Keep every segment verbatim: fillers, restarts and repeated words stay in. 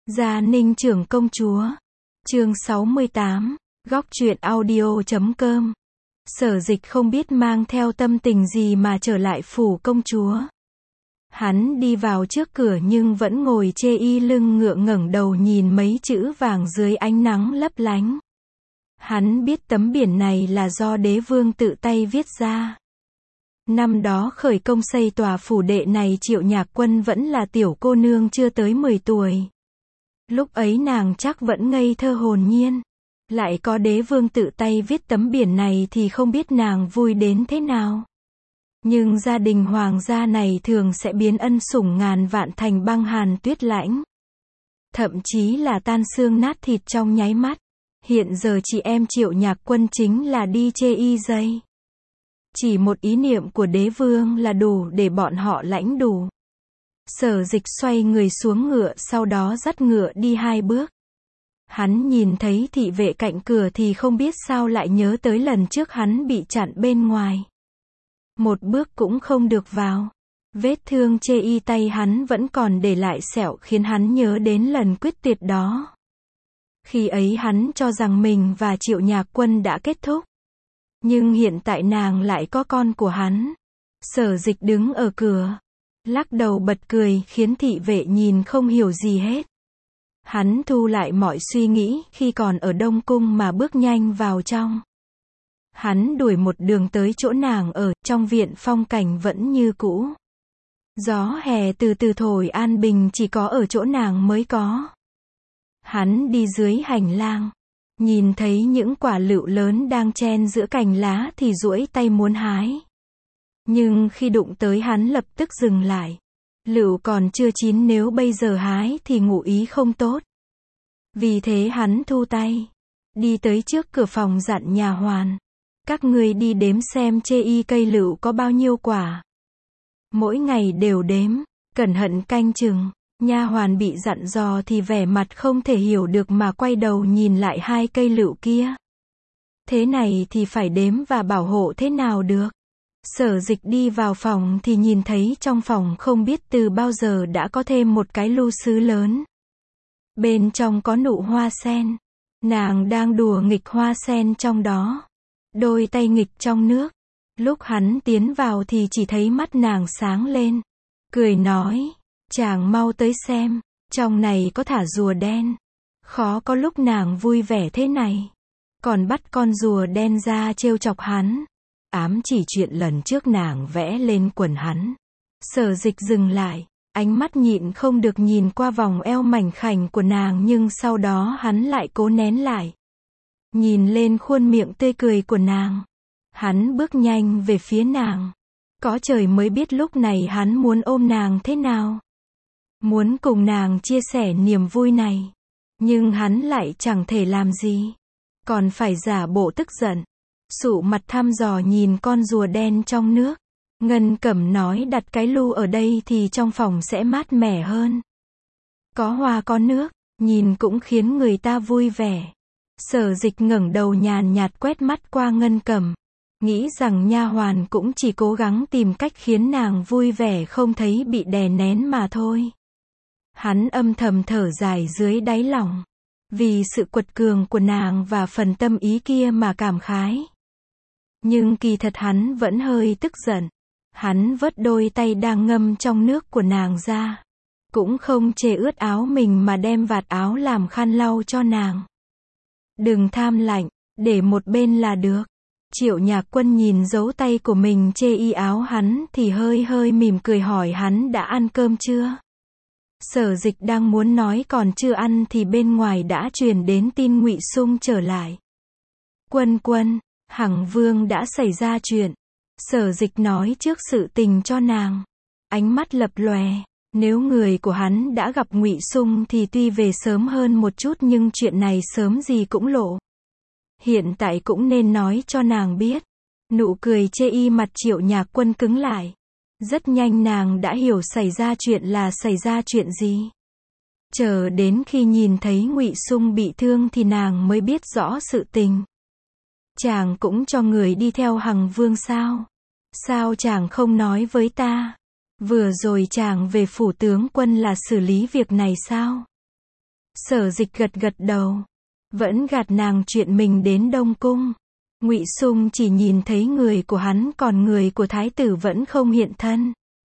Gia Ninh trưởng công chúa. Chương sáu mươi tám. Góc truyện audio chấm com. Sở Dịch không biết mang theo tâm tình gì mà trở lại phủ công chúa. Hắn đi vào trước cửa nhưng vẫn ngồi chê y lưng ngựa ngẩng đầu nhìn mấy chữ vàng dưới ánh nắng lấp lánh. Hắn biết tấm biển này là do đế vương tự tay viết ra. Năm đó khởi công xây tòa phủ đệ này Triệu Nhạc Quân vẫn là tiểu cô nương chưa tới mười tuổi. Lúc ấy nàng chắc vẫn ngây thơ hồn nhiên. Lại có đế vương tự tay viết tấm biển này thì không biết nàng vui đến thế nào. Nhưng gia đình hoàng gia này thường sẽ biến ân sủng ngàn vạn thành băng hàn tuyết lãnh. Thậm chí là tan xương nát thịt trong nháy mắt. Hiện giờ chị em Triệu Nhạc Quân chính là đi chê y dây. Chỉ một ý niệm của đế vương là đủ để bọn họ lãnh đủ. Sở Dịch xoay người xuống ngựa sau đó dắt ngựa đi hai bước. Hắn nhìn thấy thị vệ cạnh cửa thì không biết sao lại nhớ tới lần trước hắn bị chặn bên ngoài. Một bước cũng không được vào. Vết thương chê y tay hắn vẫn còn để lại sẹo khiến hắn nhớ đến lần quyết tuyệt đó. Khi ấy hắn cho rằng mình và Triệu Nhạc Quân đã kết thúc. Nhưng hiện tại nàng lại có con của hắn. Sở Dịch đứng ở cửa, lắc đầu bật cười khiến thị vệ nhìn không hiểu gì hết. Hắn thu lại mọi suy nghĩ khi còn ở Đông Cung mà bước nhanh vào trong. Hắn đuổi một đường tới chỗ nàng ở, trong viện phong cảnh vẫn như cũ. Gió hè từ từ thổi an bình chỉ có ở chỗ nàng mới có. Hắn đi dưới hành lang, nhìn thấy những quả lựu lớn đang chen giữa cành lá thì duỗi tay muốn hái. Nhưng khi đụng tới hắn lập tức dừng lại. Lựu còn chưa chín nếu bây giờ hái thì ngụ ý không tốt. Vì thế hắn thu tay, đi tới trước cửa phòng dặn nhà hoàn. Các ngươi đi đếm xem chê y cây lựu có bao nhiêu quả. Mỗi ngày đều đếm, cẩn thận canh chừng. Nha hoàn bị dặn dò thì vẻ mặt không thể hiểu được mà quay đầu nhìn lại hai cây lựu kia. Thế này thì phải đếm và bảo hộ thế nào được. Sở Dịch đi vào phòng thì nhìn thấy trong phòng không biết từ bao giờ đã có thêm một cái lu sứ lớn. Bên trong có nụ hoa sen. Nàng đang đùa nghịch hoa sen trong đó. Đôi tay nghịch trong nước. Lúc hắn tiến vào thì chỉ thấy mắt nàng sáng lên. Cười nói, chàng mau tới xem, trong này có thả rùa đen. Khó có lúc nàng vui vẻ thế này. Còn bắt con rùa đen ra trêu chọc hắn. Ám chỉ chuyện lần trước nàng vẽ lên quần hắn. Sở Dịch dừng lại, ánh mắt nhịn không được nhìn qua vòng eo mảnh khảnh của nàng nhưng sau đó hắn lại cố nén lại. Nhìn lên khuôn miệng tươi cười của nàng. Hắn bước nhanh về phía nàng. Có trời mới biết lúc này hắn muốn ôm nàng thế nào. Muốn cùng nàng chia sẻ niềm vui này. Nhưng hắn lại chẳng thể làm gì. Còn phải giả bộ tức giận. Sụ mặt thăm dò nhìn con rùa đen trong nước. Ngân Cẩm nói đặt cái lu ở đây thì trong phòng sẽ mát mẻ hơn. Có hoa có nước, nhìn cũng khiến người ta vui vẻ. Sở Dịch ngẩng đầu nhàn nhạt quét mắt qua Ngân Cẩm. Nghĩ rằng nha hoàn cũng chỉ cố gắng tìm cách khiến nàng vui vẻ không thấy bị đè nén mà thôi. Hắn âm thầm thở dài dưới đáy lòng. Vì sự quật cường của nàng và phần tâm ý kia mà cảm khái. Nhưng kỳ thật hắn vẫn hơi tức giận. Hắn vớt đôi tay đang ngâm trong nước của nàng ra. Cũng không chê ướt áo mình mà đem vạt áo làm khăn lau cho nàng. Đừng tham lạnh, để một bên là được. Triệu Nhạc Quân nhìn dấu tay của mình chê y áo hắn thì hơi hơi mỉm cười hỏi hắn đã ăn cơm chưa. Sở Dịch đang muốn nói còn chưa ăn thì bên ngoài đã truyền đến tin Ngụy Sung trở lại. Quân quân, Hằng Vương đã xảy ra chuyện. Sở Dịch nói trước sự tình cho nàng. Ánh mắt lập lòe. Nếu người của hắn đã gặp Ngụy Sung thì tuy về sớm hơn một chút nhưng chuyện này sớm gì cũng lộ. Hiện tại cũng nên nói cho nàng biết. Nụ cười chê y mặt Triệu Nhạc Quân cứng lại. Rất nhanh nàng đã hiểu xảy ra chuyện là xảy ra chuyện gì. Chờ đến khi nhìn thấy Ngụy Sung bị thương thì nàng mới biết rõ sự tình. Chàng cũng cho người đi theo Hằng Vương sao? Sao chàng không nói với ta? Vừa rồi chàng về phủ tướng quân là xử lý việc này sao? Sở Dịch gật gật đầu. Vẫn gạt nàng chuyện mình đến Đông Cung. Ngụy Sung chỉ nhìn thấy người của hắn còn người của thái tử vẫn không hiện thân.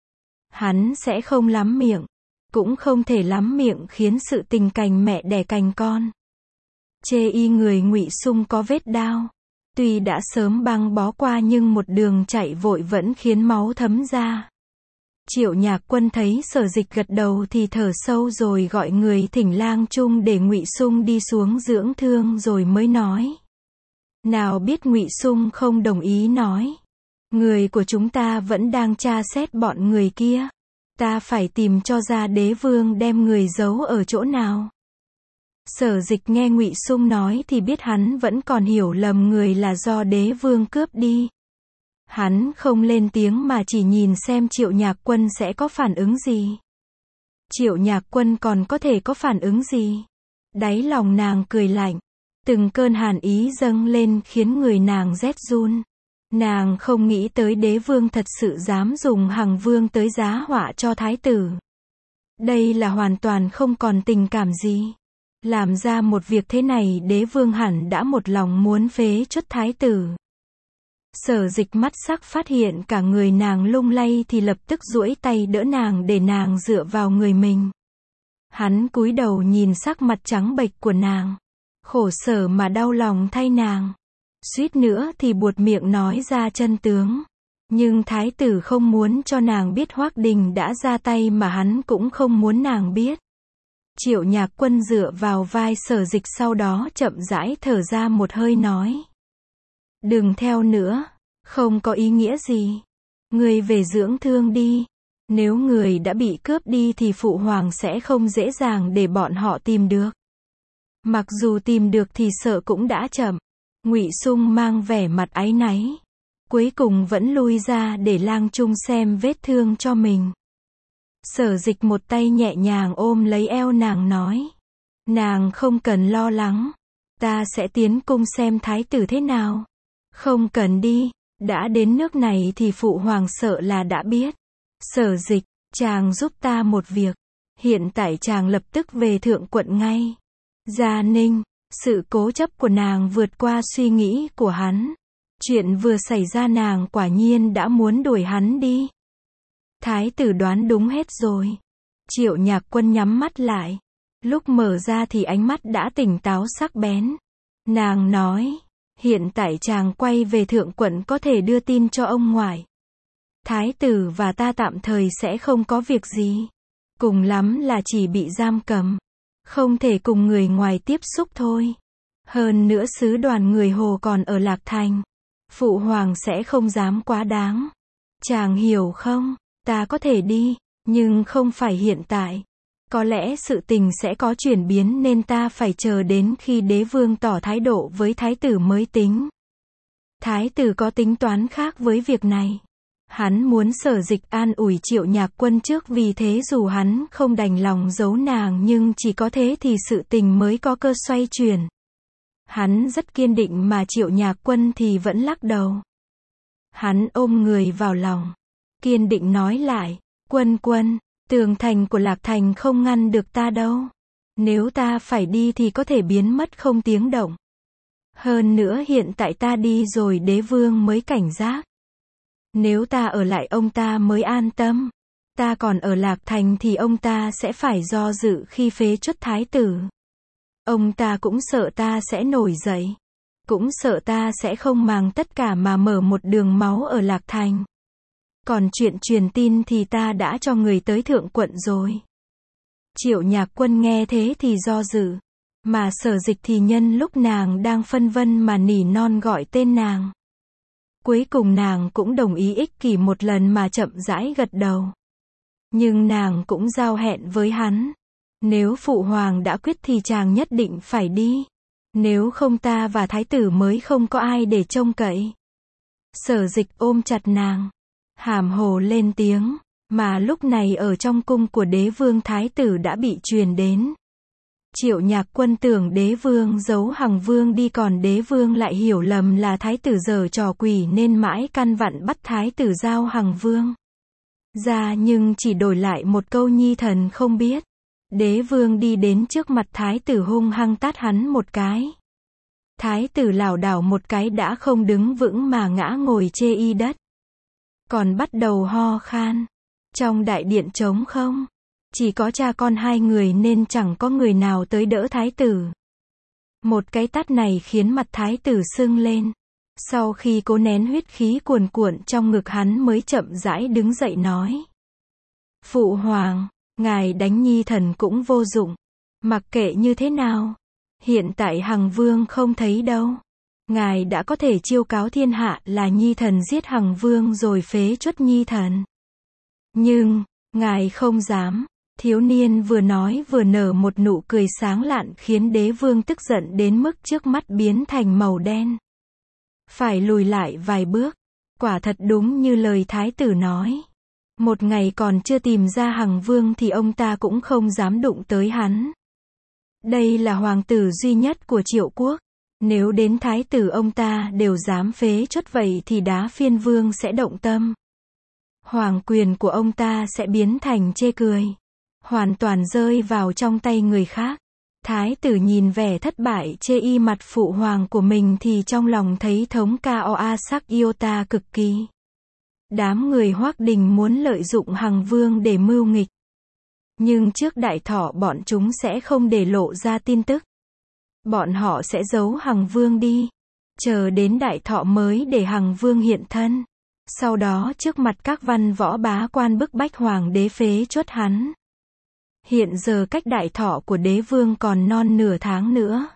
Hắn sẽ không lắm miệng. Cũng không thể lắm miệng khiến sự tình cành mẹ đẻ cành con. Chê y người Ngụy Sung có vết đao. Tuy đã sớm băng bó qua nhưng một đường chạy vội vẫn khiến máu thấm ra. Triệu Nhạc Quân thấy Sở Dịch gật đầu thì thở sâu rồi gọi người thỉnh lang trung để Ngụy Sung đi xuống dưỡng thương rồi mới nói. Nào biết Ngụy Sung không đồng ý nói. Người của chúng ta vẫn đang tra xét bọn người kia. Ta phải tìm cho ra đế vương đem người giấu ở chỗ nào. Sở Dịch nghe Ngụy Sung nói thì biết hắn vẫn còn hiểu lầm người là do đế vương cướp đi. Hắn không lên tiếng mà chỉ nhìn xem Triệu Nhạc Quân sẽ có phản ứng gì. Triệu Nhạc Quân còn có thể có phản ứng gì? Đáy lòng nàng cười lạnh. Từng cơn hàn ý dâng lên khiến người nàng rét run. Nàng không nghĩ tới đế vương thật sự dám dùng Hằng Vương tới giá họa cho thái tử. Đây là hoàn toàn không còn tình cảm gì. Làm ra một việc thế này đế vương hẳn đã một lòng muốn phế truất thái tử. Sở Dịch mắt sắc phát hiện cả người nàng lung lay thì lập tức duỗi tay đỡ nàng để nàng dựa vào người mình. Hắn cúi đầu nhìn sắc mặt trắng bệch của nàng. Khổ sở mà đau lòng thay nàng. Suýt nữa thì buột miệng nói ra chân tướng. Nhưng thái tử không muốn cho nàng biết Hoắc Đình đã ra tay mà hắn cũng không muốn nàng biết. Triệu Nhạc Quân dựa vào vai Sở Dịch sau đó chậm rãi thở ra một hơi nói. Đừng theo nữa, không có ý nghĩa gì. Người về dưỡng thương đi. Nếu người đã bị cướp đi thì phụ hoàng sẽ không dễ dàng để bọn họ tìm được. Mặc dù tìm được thì sợ cũng đã chậm. Ngụy Sung mang vẻ mặt áy náy. Cuối cùng vẫn lui ra để lang trung xem vết thương cho mình. Sở Dịch một tay nhẹ nhàng ôm lấy eo nàng nói. Nàng không cần lo lắng. Ta sẽ tiến cung xem thái tử thế nào. Không cần đi. Đã đến nước này thì phụ hoàng sợ là đã biết. Sở Dịch, chàng giúp ta một việc. Hiện tại chàng lập tức về thượng quận ngay. Gia Ninh. Sự cố chấp của nàng vượt qua suy nghĩ của hắn. Chuyện vừa xảy ra nàng quả nhiên đã muốn đuổi hắn đi. Thái tử đoán đúng hết rồi. Triệu Nhạc Quân nhắm mắt lại. Lúc mở ra thì ánh mắt đã tỉnh táo sắc bén. Nàng nói, hiện tại chàng quay về thượng quận có thể đưa tin cho ông ngoại. Thái tử và ta tạm thời sẽ không có việc gì. Cùng lắm là chỉ bị giam cầm. Không thể cùng người ngoài tiếp xúc thôi. Hơn nữa sứ đoàn người Hồ còn ở Lạc Thành. Phụ hoàng sẽ không dám quá đáng. Chàng hiểu không? Ta có thể đi, nhưng không phải hiện tại. Có lẽ sự tình sẽ có chuyển biến nên ta phải chờ đến khi đế vương tỏ thái độ với thái tử mới tính. Thái tử có tính toán khác với việc này. Hắn muốn Sở Dịch an ủi Triệu Nhạc Quân trước vì thế dù hắn không đành lòng giấu nàng nhưng chỉ có thế thì sự tình mới có cơ xoay chuyển. Hắn rất kiên định mà Triệu Nhạc Quân thì vẫn lắc đầu. Hắn ôm người vào lòng. Kiên định nói lại, Quân Quân, tường thành của Lạc Thành không ngăn được ta đâu. Nếu ta phải đi thì có thể biến mất không tiếng động. Hơn nữa hiện tại ta đi rồi đế vương mới cảnh giác. Nếu ta ở lại ông ta mới an tâm. Ta còn ở Lạc Thành thì ông ta sẽ phải do dự khi phế truất thái tử. Ông ta cũng sợ ta sẽ nổi dậy. Cũng sợ ta sẽ không màng tất cả mà mở một đường máu ở Lạc Thành. Còn chuyện truyền tin thì ta đã cho người tới thượng quận rồi. Triệu Nhạc Quân nghe thế thì do dự. Mà Sở Dịch thì nhân lúc nàng đang phân vân mà nỉ non gọi tên nàng. Cuối cùng nàng cũng đồng ý ích kỷ một lần mà chậm rãi gật đầu. Nhưng nàng cũng giao hẹn với hắn. Nếu phụ hoàng đã quyết thì chàng nhất định phải đi. Nếu không ta và thái tử mới không có ai để trông cậy. Sở Dịch ôm chặt nàng. Hàm hồ lên tiếng. Mà lúc này ở trong cung của đế vương thái tử đã bị truyền đến. Triệu Nhạc Quân tưởng đế vương giấu Hằng Vương đi còn đế vương lại hiểu lầm là thái tử giở trò quỷ nên mãi căn vặn bắt thái tử giao Hằng Vương ra nhưng chỉ đổi lại một câu nhi thần không biết. Đế vương đi đến trước mặt thái tử hung hăng tát hắn một cái. Thái tử lảo đảo một cái đã không đứng vững mà ngã ngồi chê y đất. Còn bắt đầu ho khan. Trong đại điện trống không. Chỉ có cha con hai người nên chẳng có người nào tới đỡ thái tử. Một cái tát này khiến mặt thái tử sưng lên. Sau khi cố nén huyết khí cuồn cuộn trong ngực hắn mới chậm rãi đứng dậy nói. Phụ hoàng, ngài đánh nhi thần cũng vô dụng. Mặc kệ như thế nào. Hiện tại Hằng Vương không thấy đâu. Ngài đã có thể chiêu cáo thiên hạ là nhi thần giết Hằng Vương rồi phế truất nhi thần. Nhưng, ngài không dám. Thiếu niên vừa nói vừa nở một nụ cười sáng lạn khiến đế vương tức giận đến mức trước mắt biến thành màu đen. Phải lùi lại vài bước. Quả thật đúng như lời thái tử nói. Một ngày còn chưa tìm ra Hằng Vương thì ông ta cũng không dám đụng tới hắn. Đây là hoàng tử duy nhất của Triệu quốc. Nếu đến thái tử ông ta đều dám phế truất vậy thì Đá Phiên Vương sẽ động tâm. Hoàng quyền của ông ta sẽ biến thành chê cười. Hoàn toàn rơi vào trong tay người khác. Thái tử nhìn vẻ thất bại chê y mặt phụ hoàng của mình thì trong lòng thấy thống ca oa sắc yêu ta cực kỳ. Đám người Hoác Đình muốn lợi dụng Hằng Vương để mưu nghịch. Nhưng trước đại thọ bọn chúng sẽ không để lộ ra tin tức. Bọn họ sẽ giấu Hằng Vương đi. Chờ đến đại thọ mới để Hằng Vương hiện thân. Sau đó trước mặt các văn võ bá quan bức bách hoàng đế phế truất hắn. Hiện giờ cách đại thọ của đế vương còn non nửa tháng nữa.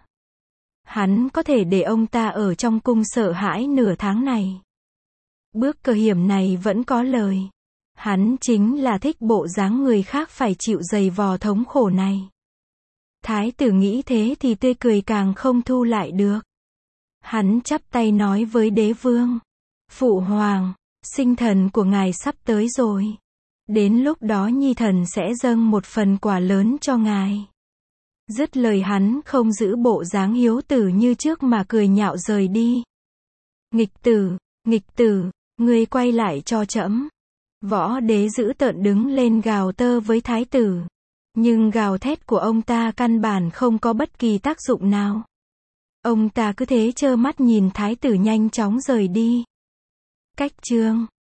Hắn có thể để ông ta ở trong cung sợ hãi nửa tháng này. Bước cơ hiểm này vẫn có lời. Hắn chính là thích bộ dáng người khác phải chịu dày vò thống khổ này. Thái tử nghĩ thế thì tươi cười càng không thu lại được. Hắn chắp tay nói với đế vương. Phụ hoàng, sinh thần của ngài sắp tới rồi. Đến lúc đó nhi thần sẽ dâng một phần quà lớn cho ngài. Dứt lời hắn không giữ bộ dáng hiếu tử như trước mà cười nhạo rời đi. Nghịch tử, nghịch tử, ngươi quay lại cho trẫm. Võ đế dữ tợn đứng lên gào tơ với thái tử. Nhưng gào thét của ông ta căn bản không có bất kỳ tác dụng nào. Ông ta cứ thế trơ mắt nhìn thái tử nhanh chóng rời đi. Cách chương